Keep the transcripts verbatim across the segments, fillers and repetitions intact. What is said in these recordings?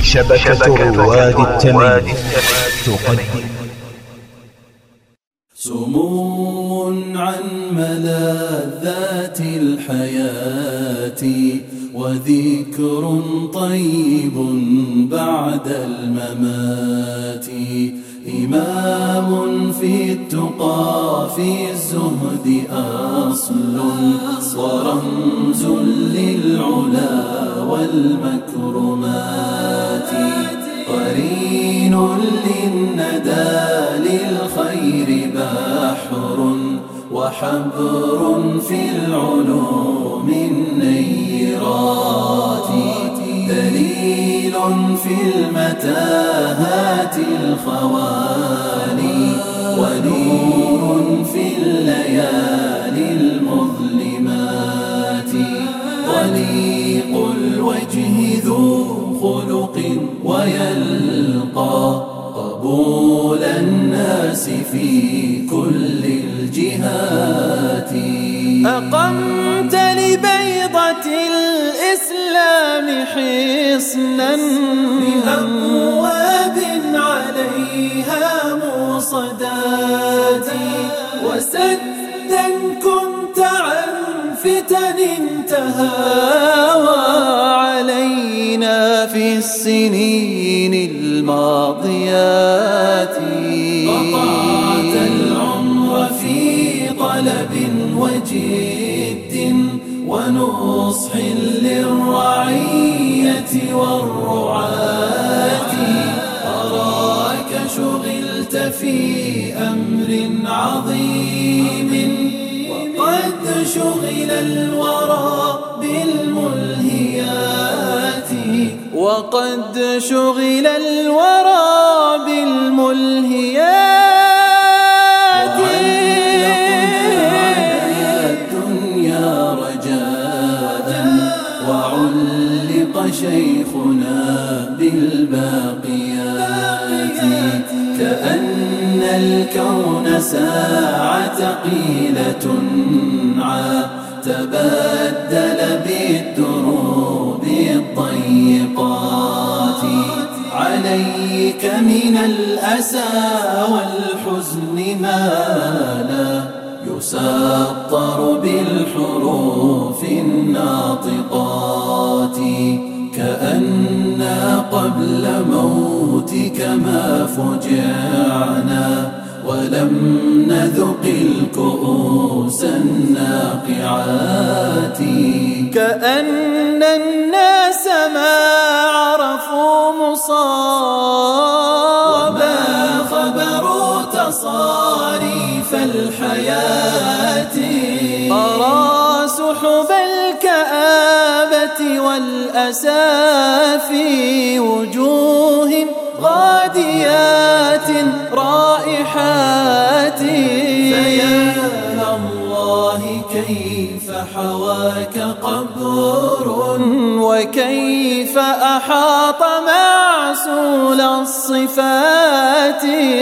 شبكة رواد التمييز تقدم سموم عن ملاذات الحياة وذكر طيب بعد الممات، إمام في التقى في الزهد أصل ورمز للعلا والمكرمات، قرين للندى للخير بحر وحبر في العلوم النيرات، دليل في المتاهات الخوالي ونور في الليالي المظلمات، ضليق الوجه ذو خلق ويلقى قبول الناس في كل الجهات، أقمت لبيضة الإسلام حصنا بأبواب عليها موصدات، وسدا كنت عن فتن تهاوى علينا في السنين الماضيات، قطعت العمر في طلب وجد ونصح للرعية والرعاة، أراك شغلت في أمر عظيم وقد شغل الورى بالملهيات، وقد شغل الورى بالملهيات، شيخنا بالباقيات، كأن الكون ساعة قيلة تبدل بالدروب الضيقات، عليك من الأسى والحزن ما لا يسطر بالحروف الناطقات، كأننا قبل موتك ما فجعنا ولم نذق الكؤوس الناقعات، كأن الناس ما عرفوا مصابا وما خبروا تصاريف الحياة، أرى سحب الكآبة والأسى في وجوه غاديات رائحات، فيا الله كيف حواك قبر وكيف أحاط معسول الصفات،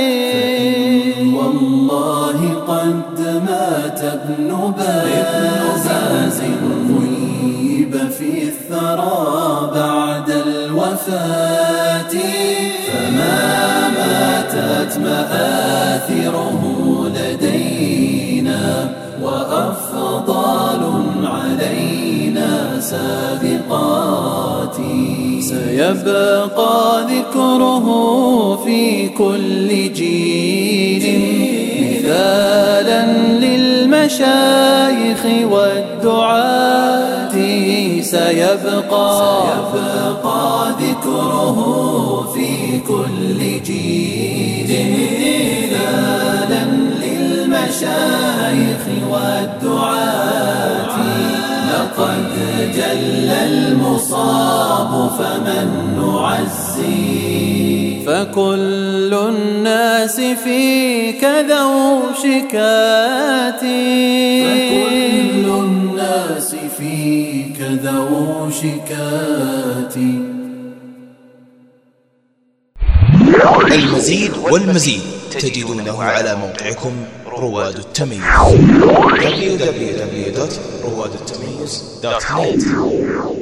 والله قد مات ابن باز غيب في الثرى بعد الوفاة، فما ماتت مآثره لدينا وأفضال علينا سابقات، سيبقى ذكره في كل جيل مثالا للمشايخ والدعاة، سيبقى سيبقى ذكره في كل جيل مثالا للمشايخ والدعاة، لقد جل المصاب فمن نعزي، فكل الناس فيك ذو شكاتي، فكل الناس فيك ذو شكاتي. المزيد والمزيد تجدونه على موقعكم رواد التمييز دبليو دبليو دبليو دوت رواد التمييز دوت نت.